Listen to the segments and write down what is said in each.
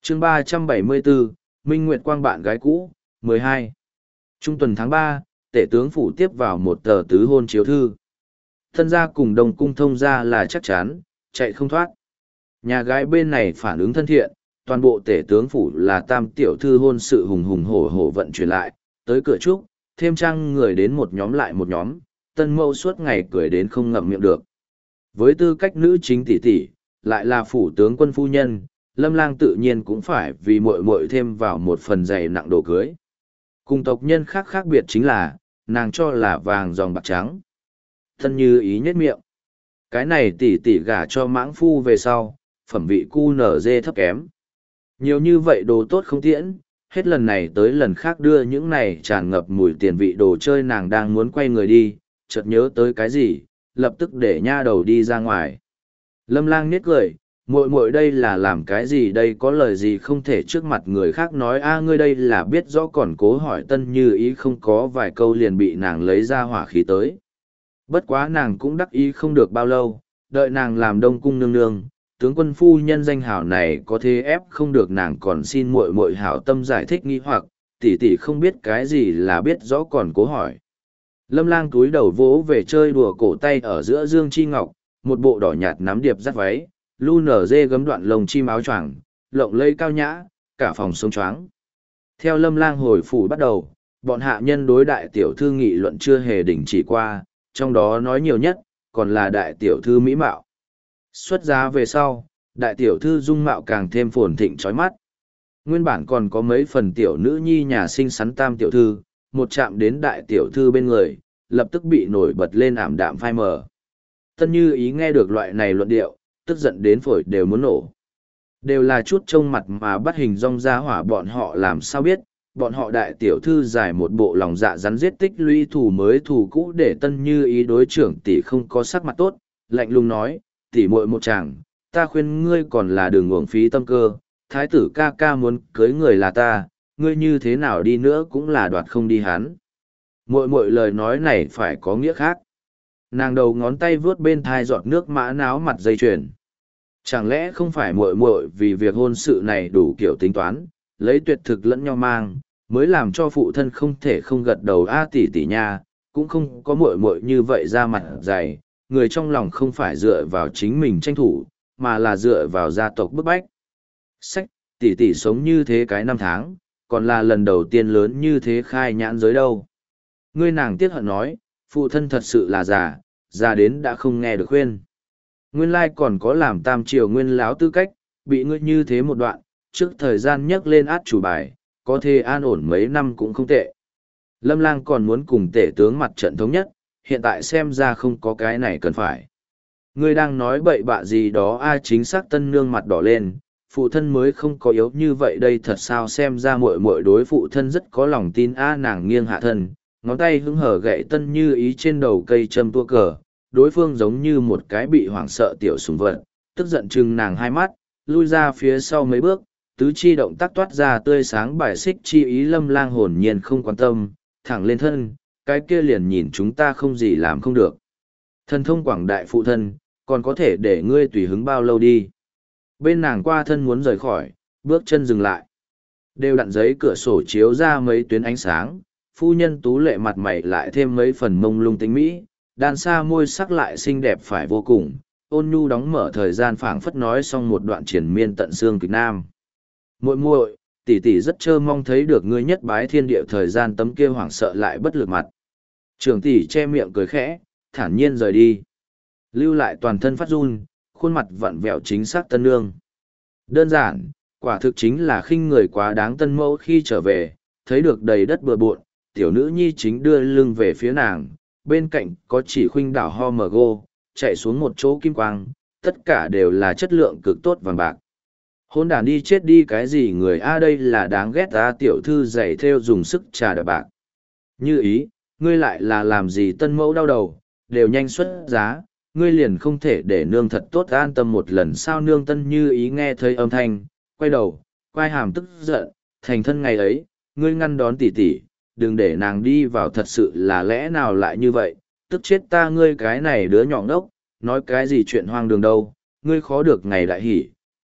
chương 374, Minh Nguyệt Quang bạn gái cũ, 12. Trung tuần tháng 3, tể tướng phủ tiếp vào một tờ tứ hôn chiếu thư. Thân gia cùng Đông Cung thông gia là chắc chắn, chạy không thoát. Nhà gái bên này phản ứng thân thiện, toàn bộ tể tướng phủ là tam tiểu thư hôn sự hùng hùng hổ hổ vận chuyển lại, tới cửa trúc, thêm trăng người đến một nhóm lại một nhóm, tân mẫu suốt ngày cười đến không ngậm miệng được. Với tư cách nữ chính tỷ tỷ, lại là phủ tướng quân phu nhân, Lâm Lang tự nhiên cũng phải vì muội muội thêm vào một phần dày nặng đồ cưới. Cùng tộc nhân khác khác biệt chính là, nàng cho là vàng dòng bạc trắng. Thân Như Ý nhếch miệng. Cái này tỷ tỷ gả cho mãng phu về sau, phẩm vị cu nở dê thấp kém. Nhiều như vậy đồ tốt không tiễn, hết lần này tới lần khác đưa những này tràn ngập mùi tiền vị đồ chơi nàng đang muốn quay người đi, chợt nhớ tới cái gì, lập tức để nha đầu đi ra ngoài. Lâm Lang nhếch cười, muội muội đây là làm cái gì đây, có lời gì không thể trước mặt người khác nói a ngươi đây là biết rõ còn cố hỏi Tân Như Ý không có vài câu liền bị nàng lấy ra hỏa khí tới. Bất quá nàng cũng đắc ý không được bao lâu, đợi nàng làm Đông Cung nương nương, tướng quân phu nhân danh hảo này có thế ép không được nàng còn xin muội muội hảo tâm giải thích nghi hoặc, tỷ tỷ không biết cái gì là biết rõ còn cố hỏi. Lâm Lang túi đầu vỗ về chơi đùa cổ tay ở giữa dương chi ngọc, một bộ đỏ nhạt nắm điệp dắt váy, lu nở dê gấm đoạn lông chim áo choàng, lộng lây cao nhã, cả phòng sống choáng. Theo Lâm Lang hồi phủ bắt đầu, bọn hạ nhân đối đại tiểu thư nghị luận chưa hề đình chỉ qua, trong đó nói nhiều nhất, còn là đại tiểu thư mỹ mạo. Xuất giá về sau, đại tiểu thư dung mạo càng thêm phồn thịnh chói mắt. Nguyên bản còn có mấy phần tiểu nữ nhi nhà sinh sắn tam tiểu thư, một chạm đến đại tiểu thư bên người, lập tức bị nổi bật lên ảm đạm phai mờ. Tân Như Ý nghe được loại này luận điệu, tức giận đến phổi đều muốn nổ. Đều là chút trông mặt mà bắt hình rong ra hỏa, bọn họ làm sao biết, bọn họ đại tiểu thư giải một bộ lòng dạ rắn giết tích lũy thù mới thù cũ, để Tân Như Ý đối trưởng tỷ không có sắc mặt tốt, lạnh lùng nói, tỷ muội một chàng, ta khuyên ngươi còn là đừng uổng phí tâm cơ, thái tử ca ca muốn cưới người là ta, ngươi như thế nào đi nữa cũng là đoạt không đi hắn. Muội muội lời nói này phải có nghĩa khác. Nàng đầu ngón tay vướt bên thai giọt nước mã náo mặt dây chuyền. Chẳng lẽ không phải muội muội vì việc hôn sự này đủ kiểu tính toán, lấy tuyệt thực lẫn nhau mang, mới làm cho phụ thân không thể không gật đầu a tỷ tỷ nha, cũng không có muội muội như vậy ra mặt dày, người trong lòng không phải dựa vào chính mình tranh thủ, mà là dựa vào gia tộc bức bách. Sách, tỷ tỷ sống như thế cái năm tháng, còn là lần đầu tiên lớn như thế khai nhãn giới đâu. Ngươi nàng tiếc hận nói, phụ thân thật sự là già đến đã không nghe được khuyên. Nguyên lai còn có làm tam triều nguyên láo tư cách, bị ngươi như thế một đoạn, trước thời gian nhắc lên át chủ bài, có thể an ổn mấy năm cũng không tệ. Lâm Lang còn muốn cùng tể tướng mặt trận thống nhất, hiện tại xem ra không có cái này cần phải. Ngươi đang nói bậy bạ gì đó chính xác Tân nương mặt đỏ lên, phụ thân mới không có yếu như vậy đây, thật sao xem ra muội muội đối phụ thân rất có lòng tin nàng nghiêng hạ thân, ngón tay hứng hở gậy Tân Như Ý trên đầu cây châm tua cờ, đối phương giống như một cái bị hoảng sợ tiểu sùng vật, tức giận chừng nàng hai mắt, lui ra phía sau mấy bước, tứ chi động tác toát ra tươi sáng bài xích chi ý. Lâm Lang hồn nhiên không quan tâm, thẳng lên thân, cái kia liền nhìn chúng ta không gì làm không được. Thần thông quảng đại phụ thân, còn có thể để ngươi tùy hứng bao lâu đi. Bên nàng qua thân muốn rời khỏi, bước chân dừng lại. Đều đặn giấy cửa sổ chiếu ra mấy tuyến ánh sáng, phu nhân tú lệ mặt mày lại thêm mấy phần mông lung tính mỹ, đan xa môi sắc lại xinh đẹp phải vô cùng, ôn nhu đóng mở thời gian phảng phất nói xong một đoạn triển miên tận xương kịch nam. Muội muội, tỷ tỷ rất trơ mong thấy được ngươi nhất bái thiên địa thời gian, tấm kia hoảng sợ lại bất lực mặt. Trưởng tỷ che miệng cười khẽ, thản nhiên rời đi. Lưu lại toàn thân phát run, khuôn mặt vặn vẹo chính xác Tân nương. Đơn giản, quả thực chính là khinh người quá đáng. Tân mẫu khi trở về, thấy được đầy đất bừa bộn, tiểu nữ nhi chính đưa lưng về phía nàng, bên cạnh có chỉ khuynh đảo ho mờ gô, chạy xuống một chỗ kim quang, tất cả đều là chất lượng cực tốt vàng bạc. Hôn đàn đi chết đi cái gì người đây là đáng ghét tiểu thư giày theo dùng sức trà đập bạc. Như Ý, ngươi lại là làm gì? Tân mẫu đau đầu, đều nhanh xuất giá, ngươi liền không thể để nương thật tốt an tâm một lần sao? Nương Tân Như Ý nghe thấy âm thanh, quay đầu, quai hàm tức giận, thành thân ngày ấy, ngươi ngăn đón tỷ tỷ, đừng để nàng đi vào, thật sự là lẽ nào lại như vậy, tức chết ta. Ngươi cái này đứa nhỏ ngốc, nói cái gì chuyện hoang đường đâu, ngươi khó được ngày đại hỉ,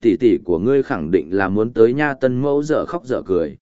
tỷ tỷ của ngươi khẳng định là muốn tới nha tân mẫu dở khóc dở cười.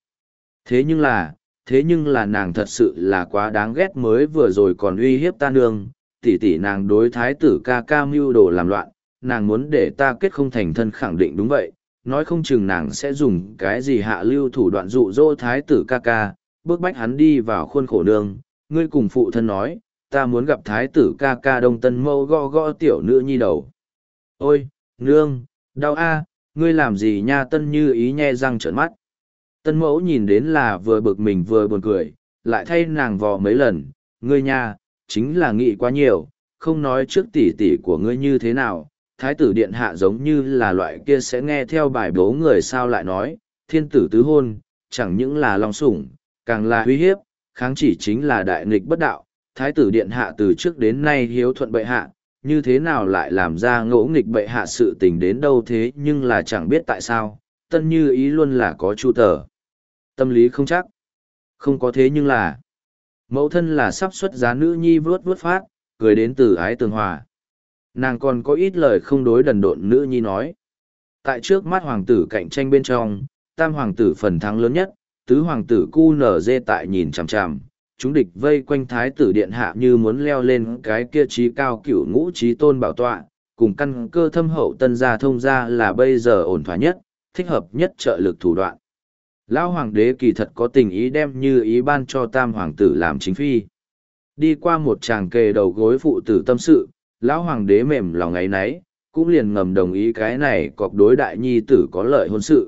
Thế nhưng là nàng thật sự là quá đáng ghét, mới vừa rồi còn uy hiếp ta nương, tỷ tỷ nàng đối thái tử ca ca mưu đồ làm loạn, nàng muốn để ta kết không thành thân khẳng định đúng vậy, nói không chừng nàng sẽ dùng cái gì hạ lưu thủ đoạn dụ dỗ thái tử ca ca, bước bách hắn đi vào khuôn khổ nương, ngươi cùng phụ thân nói, ta muốn gặp thái tử ca ca đông tân mâu gõ gõ tiểu nữ nhi đầu. Ôi, nương, đau a, ngươi làm gì nha, tân như ý nhe răng trợn mắt. Tân mẫu nhìn đến là vừa bực mình vừa buồn cười, lại thay nàng vò mấy lần, ngươi nha, chính là nghĩ quá nhiều, không nói trước tỷ tỷ của ngươi như thế nào, thái tử điện hạ giống như là loại kia sẽ nghe theo bài bố người sao lại nói, thiên tử tứ hôn, chẳng những là lòng sủng, càng là uy hiếp, kháng chỉ chính là đại nghịch bất đạo, thái tử điện hạ từ trước đến nay hiếu thuận bệ hạ, như thế nào lại làm ra ngỗ nghịch bệ hạ sự tình đến đâu thế, nhưng là chẳng biết tại sao, tân như ý luôn là có chu tờ. Tâm lý không chắc. Không có thế nhưng là, mẫu thân là sắp xuất giá nữ nhi vớt vớt phát, cười đến từ ái tường hòa. Nàng còn có ít lời không đối đần độn nữ nhi nói. Tại trước mắt hoàng tử cạnh tranh bên trong, tam hoàng tử phần thắng lớn nhất, tứ hoàng tử cu nở dê tại nhìn chằm chằm, chúng địch vây quanh thái tử điện hạ như muốn leo lên cái kia trí cao cửu ngũ trí tôn bảo tọa, cùng căn cơ thâm hậu tân gia thông gia là bây giờ ổn thỏa nhất, thích hợp nhất trợ lực thủ đoạn. Lão hoàng đế kỳ thật có tình ý đem như ý ban cho tam hoàng tử làm chính phi. Đi qua một tràng kề đầu gối phụ tử tâm sự, lão hoàng đế mềm lòng ấy nấy, cũng liền ngầm đồng ý cái này cọc đối đại nhi tử có lợi hôn sự.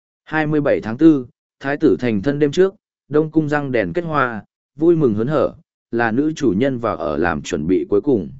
27 tháng 4, thái tử thành thân đêm trước, đông cung răng đèn kết hoa, vui mừng hớn hở, là nữ chủ nhân vào ở làm chuẩn bị cuối cùng.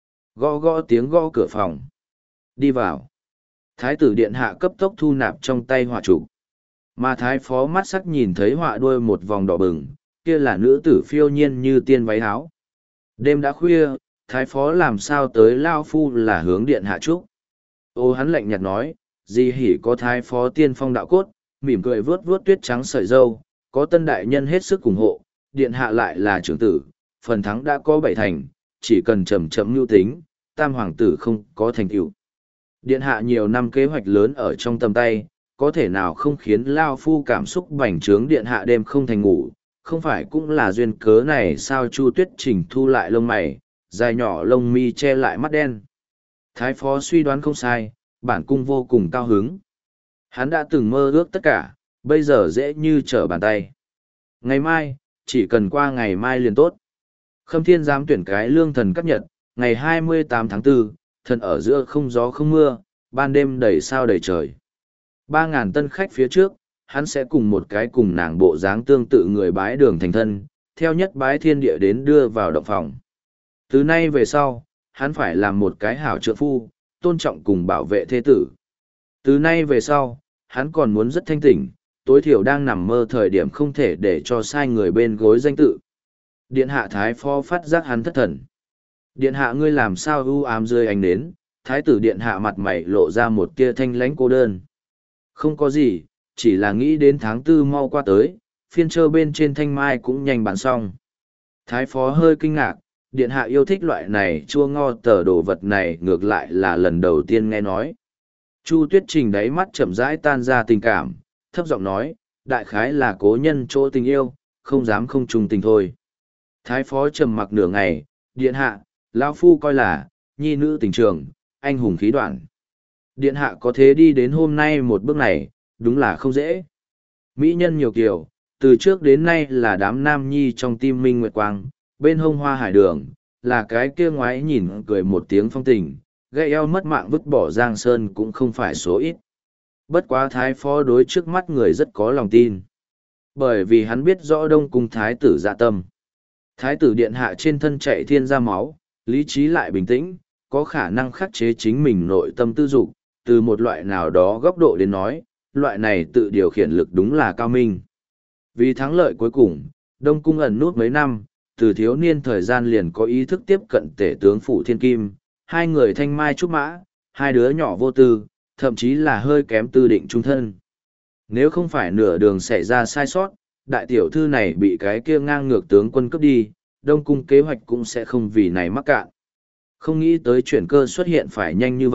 Gõ gõ tiếng gõ cửa phòng. Đi vào. Thái tử điện hạ cấp tốc thu nạp trong tay họa trụ. Mà thái phó mắt sắc nhìn thấy họa đuôi một vòng đỏ bừng, kia là nữ tử phiêu nhiên như tiên váy áo. Đêm đã khuya, thái phó làm sao tới lao phu là hướng điện hạ trúc. Ô hắn lạnh nhạt nói, di hỉ có thái phó tiên phong đạo cốt, mỉm cười vuốt vuốt tuyết trắng sợi dâu, có tân đại nhân hết sức ủng hộ, điện hạ lại là trưởng tử, phần thắng đã có 7 thành, chỉ cần chậm chậm mưu tính, tam hoàng tử không có thành tựu. Điện hạ nhiều năm kế hoạch lớn ở trong tầm tay, có thể nào không khiến lao phu cảm xúc bành trướng, điện hạ đêm không thành ngủ, không phải cũng là duyên cớ này sao. Chu Tuyết chỉnh thu lại lông mày, dài nhỏ lông mi che lại mắt đen. Thái phó suy đoán không sai, bản cung vô cùng cao hứng. Hắn đã từng mơ ước tất cả, bây giờ dễ như trở bàn tay. Ngày mai, chỉ cần qua ngày mai liền tốt. Khâm Thiên dám tuyển cái lương thần cấp nhật, ngày 28 tháng 4, thần ở giữa không gió không mưa, ban đêm đầy sao đầy trời. 3.000 tân khách phía trước, hắn sẽ cùng một cái cùng nàng bộ dáng tương tự người bái đường thành thân, theo nhất bái thiên địa đến đưa vào động phòng. Từ nay về sau, hắn phải làm một cái hảo trượng phu, tôn trọng cùng bảo vệ thế tử. Từ nay về sau, hắn còn muốn rất thanh tỉnh, tối thiểu đang nằm mơ thời điểm không thể để cho sai người bên gối danh tự. Điện hạ thái phó phát giác hắn thất thần. Điện hạ ngươi làm sao ưu ám rơi ánh đến, thái tử điện hạ mặt mày lộ ra một tia thanh lãnh cô đơn. Không có gì, chỉ là nghĩ đến tháng 4 mau qua tới, phiên trơ bên trên thanh mai cũng nhanh bán xong. Thái phó hơi kinh ngạc, điện hạ yêu thích loại này chua ngo tờ đồ vật này ngược lại là lần đầu tiên nghe nói. Chu Tuyết Trình đáy mắt chậm rãi tan ra tình cảm, thấp giọng nói, đại khái là cố nhân chỗ tình yêu, không dám không trùng tình thôi. Thái phó trầm mặc nửa ngày, điện hạ, lão phu coi là, nhi nữ tình trường, anh hùng khí đoạn. Điện hạ có thế đi đến hôm nay một bước này, đúng là không dễ. Mỹ nhân nhiều kiểu, từ trước đến nay là đám nam nhi trong tim minh nguyệt quang, bên hông hoa hải đường, là cái kia ngoái nhìn cười một tiếng phong tình, gây eo mất mạng vứt bỏ giang sơn cũng không phải số ít. Bất quá thái phó đối trước mắt người rất có lòng tin. Bởi vì hắn biết rõ đông cung thái tử dạ tâm. Thái tử điện hạ trên thân chạy thiên ra máu, lý trí lại bình tĩnh, có khả năng khắc chế chính mình nội tâm tư dục, từ một loại nào đó góc độ đến nói, loại này tự điều khiển lực đúng là cao minh. Vì thắng lợi cuối cùng, Đông Cung ẩn nút mấy năm, từ thiếu niên thời gian liền có ý thức tiếp cận tể tướng Phủ Thiên Kim, hai người thanh mai trúc mã, hai đứa nhỏ vô tư, thậm chí là hơi kém tư định trung thân. Nếu không phải nửa đường xảy ra sai sót, đại tiểu thư này bị cái kia ngang ngược tướng quân cướp đi, Đông Cung kế hoạch cũng sẽ không vì này mắc cạn. Không nghĩ tới chuyển cơ xuất hiện phải nhanh như vậy,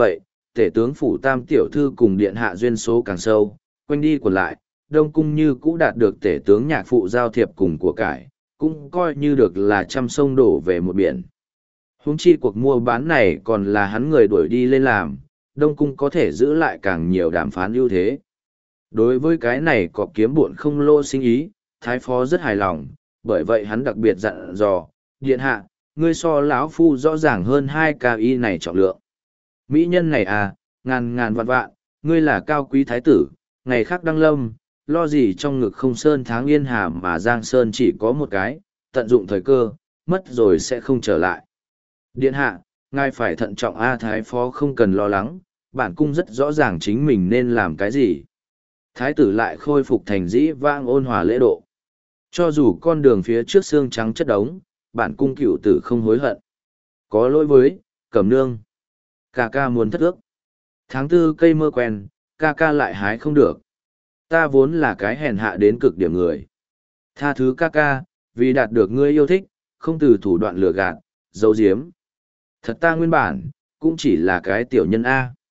tể tướng phủ tam tiểu thư cùng điện hạ duyên số càng sâu, quanh đi quẩn lại, Đông Cung như cũ đạt được tể tướng nhạc phụ giao thiệp cùng của cải, cũng coi như được là trăm sông đổ về một biển. Huống chi cuộc mua bán này còn là hắn người đuổi đi lên làm, Đông Cung có thể giữ lại càng nhiều đàm phán ưu thế. Đối với cái này có kiếm buộn không lô sinh ý, Thái Phó rất hài lòng, bởi vậy hắn đặc biệt dặn dò, điện hạ, ngươi so lão phu rõ ràng hơn 2 KI này trọng lượng. Mỹ nhân này à, ngàn ngàn vạn vạn, ngươi là cao quý thái tử, ngày khác đăng lâm, lo gì trong ngực không sơn tháng yên hà mà Giang Sơn chỉ có một cái, tận dụng thời cơ, mất rồi sẽ không trở lại. Điện hạ, ngài phải thận trọng A Thái Phó không cần lo lắng, bản cung rất rõ ràng chính mình nên làm cái gì. Thái tử lại khôi phục thành dĩ vang ôn hòa lễ độ. Cho dù con đường phía trước xương trắng chất đống, bản cung cửu tử không hối hận. Có lỗi với, Cẩm nương. Ca ca muốn thất ước. Tháng 4 cây mơ quen, ca ca lại hái không được. Ta vốn là cái hèn hạ đến cực điểm người. Tha thứ ca ca, vì đạt được ngươi yêu thích, không từ thủ đoạn lừa gạt, giấu giếm. Thật ta nguyên bản, cũng chỉ là cái tiểu nhân A.